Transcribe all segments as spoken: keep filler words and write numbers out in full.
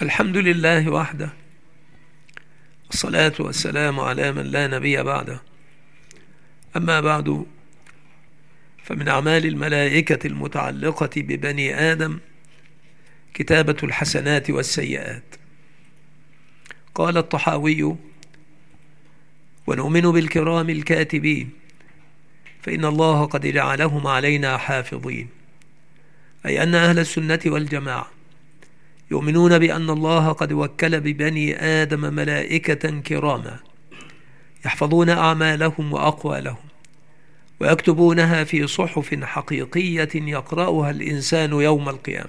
الحمد لله وحده، الصلاة والسلام على من لا نبي بعده. أما بعد، فمن أعمال الملائكة المتعلقة ببني آدم كتابة الحسنات والسيئات. قال الطحاوي: ونؤمن بالكرام الكاتبين فإن الله قد جعلهم علينا حافظين، أي أن أهل السنة والجماعة يؤمنون بأن الله قد وكل ببني آدم ملائكة كراما يحفظون أعمالهم وأقوالهم ويكتبونها في صحف حقيقية يقرأها الإنسان يوم القيامة.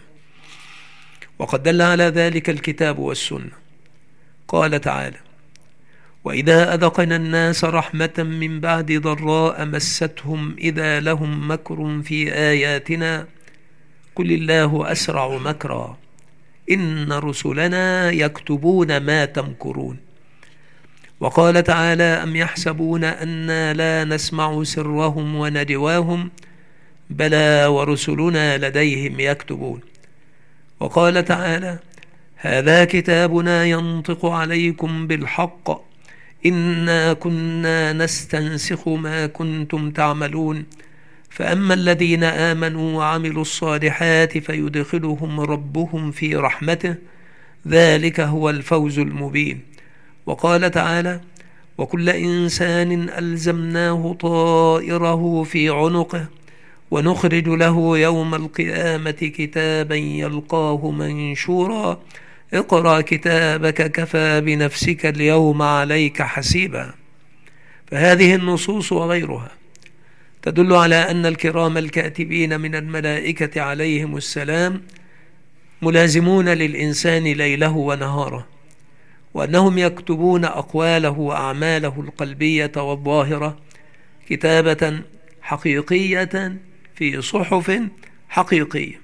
وقد دل على ذلك الكتاب والسنة. قال تعالى: وإذا أذقنا الناس رحمة من بعد ضراء مستهم إذا لهم مكر في آياتنا قل الله أسرع مكرا إن رسلنا يكتبون ما تمكرون. وقال تعالى: أم يحسبون أنا لا نسمع سرهم ونجواهم بلى ورسلنا لديهم يكتبون. وقال تعالى: هذا كتابنا ينطق عليكم بالحق إنا كنا نستنسخ ما كنتم تعملون فأما الذين آمنوا وعملوا الصالحات فيدخلهم ربهم في رحمته ذلك هو الفوز المبين. وقال تعالى: وكل إنسان ألزمناه طائره في عنقه ونخرج له يوم القيامة كتابا يلقاه منشورا اقرأ كتابك كفى بنفسك اليوم عليك حسيبا. فهذه النصوص وغيرها تدل على أن الكرام الكاتبين من الملائكة عليهم السلام ملازمون للإنسان ليله ونهاره، وأنهم يكتبون أقواله وأعماله القلبية والظاهرة كتابة حقيقية في صحف حقيقية.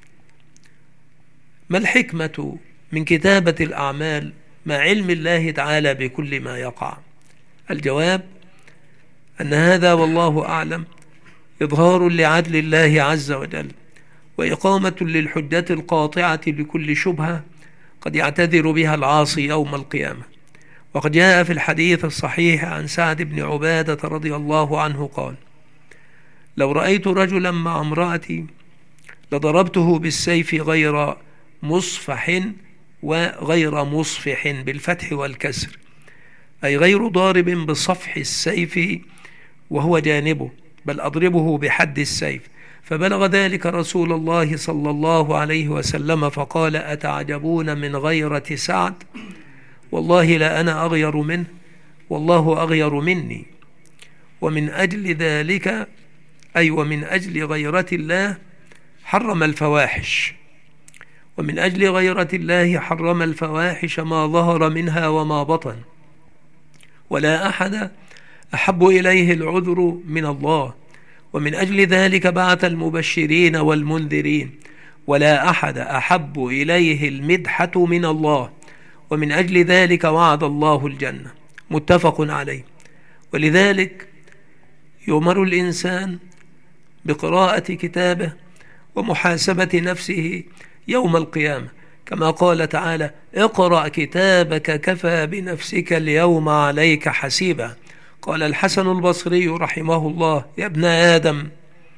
ما الحكمة من كتابة الأعمال مع علم الله تعالى بكل ما يقع؟ الجواب أن هذا والله أعلم إظهار لعدل الله عز وجل، وإقامة للحجة القاطعة لكل شبهة قد يعتذر بها العاصي يوم القيامة. وقد جاء في الحديث الصحيح عن سعد بن عبادة رضي الله عنه قال: لو رأيت رجلا مع امرأتي لضربته بالسيف غير مصفح وغير مصفح بالفتح والكسر، أي غير ضارب بصفح السيف وهو جانبه، بل أضربه بحد السيف. فبلغ ذلك رسول الله صلى الله عليه وسلم فقال: أتعجبون من غيرة سعد؟ والله لا أنا أغير منه والله أغير مني. ومن أجل ذلك أي ومن أجل غيرة الله حرم الفواحش، ومن أجل غيرة الله حرم الفواحش ما ظهر منها وما بطن، ولا أحد أحب إليه العذر من الله. ومن أجل ذلك بعث المبشرين والمنذرين، ولا أحد أحب إليه المدحة من الله. ومن أجل ذلك وعد الله الجنة، متفق عليه. ولذلك يؤمر الإنسان بقراءة كتابه ومحاسبة نفسه يوم القيامة، كما قال تعالى: اقرأ كتابك كفى بنفسك اليوم عليك حسيبا. قال الحسن البصري رحمه الله: يا ابن آدم،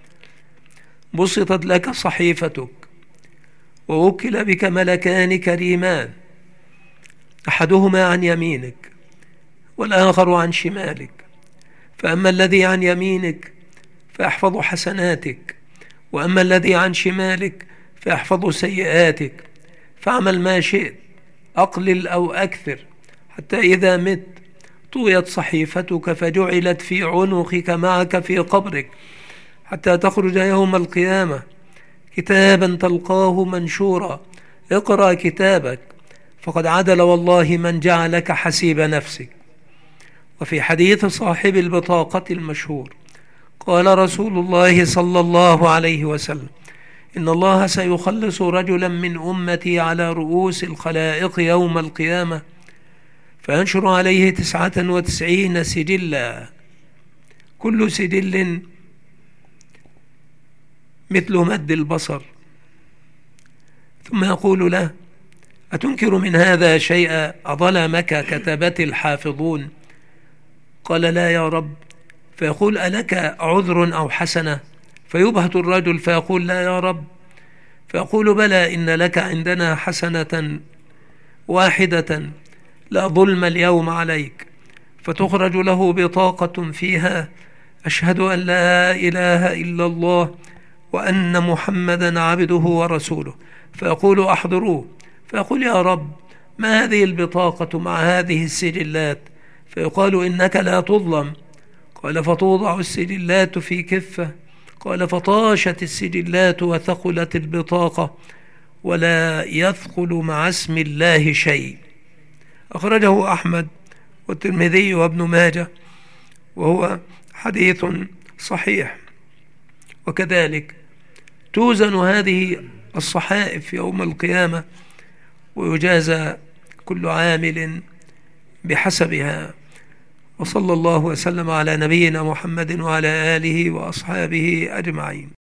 بسطت لك صحيفتك ووكل بك ملكان كريمان، أحدهما عن يمينك والآخر عن شمالك، فأما الذي عن يمينك فيحفظ حسناتك، وأما الذي عن شمالك فيحفظ سيئاتك، فاعمل ما شئت أقلل أو أكثر حتى إذا مت طويت صحيفتك فجعلت في عنقك معك في قبرك حتى تخرج يوم القيامة كتابا تلقاه منشورا اقرأ كتابك فقد عدل والله من جعلك حسيب نفسك. وفي حديث صاحب البطاقة المشهور قال رسول الله صلى الله عليه وسلم: إن الله سيخلص رجلا من أمتي على رؤوس الخلائق يوم القيامة فينشر عليه تسعة وتسعين سجلا، كل سجل مثل مد البصر، ثم يقول له: أتنكر من هذا شيئا أظلمك كتبت الحافظون؟ قال لا يا رب. فيقول ألك عذر أو حسنة؟ فيبهت الرجل فيقول لا يا رب. فيقول بلى، إن لك عندنا حسنة واحدة، لا ظلم اليوم عليك. فتخرج له بطاقة فيها أشهد أن لا إله إلا الله وأن محمدا عبده ورسوله. فيقول أحضروه. فيقول يا رب، ما هذه البطاقة مع هذه السجلات؟ فيقال إنك لا تظلم. قال فتوضع السجلات في كفة. قال فطاشت السجلات وثقلت البطاقة، ولا يثقل مع اسم الله شيء. أخرجه أحمد والترمذي وابن ماجه، وهو حديث صحيح. وكذلك توزن هذه الصحائف يوم القيامة، ويجازى كل عامل بحسبها. وصلى الله وسلم على نبينا محمد وعلى آله وأصحابه أجمعين.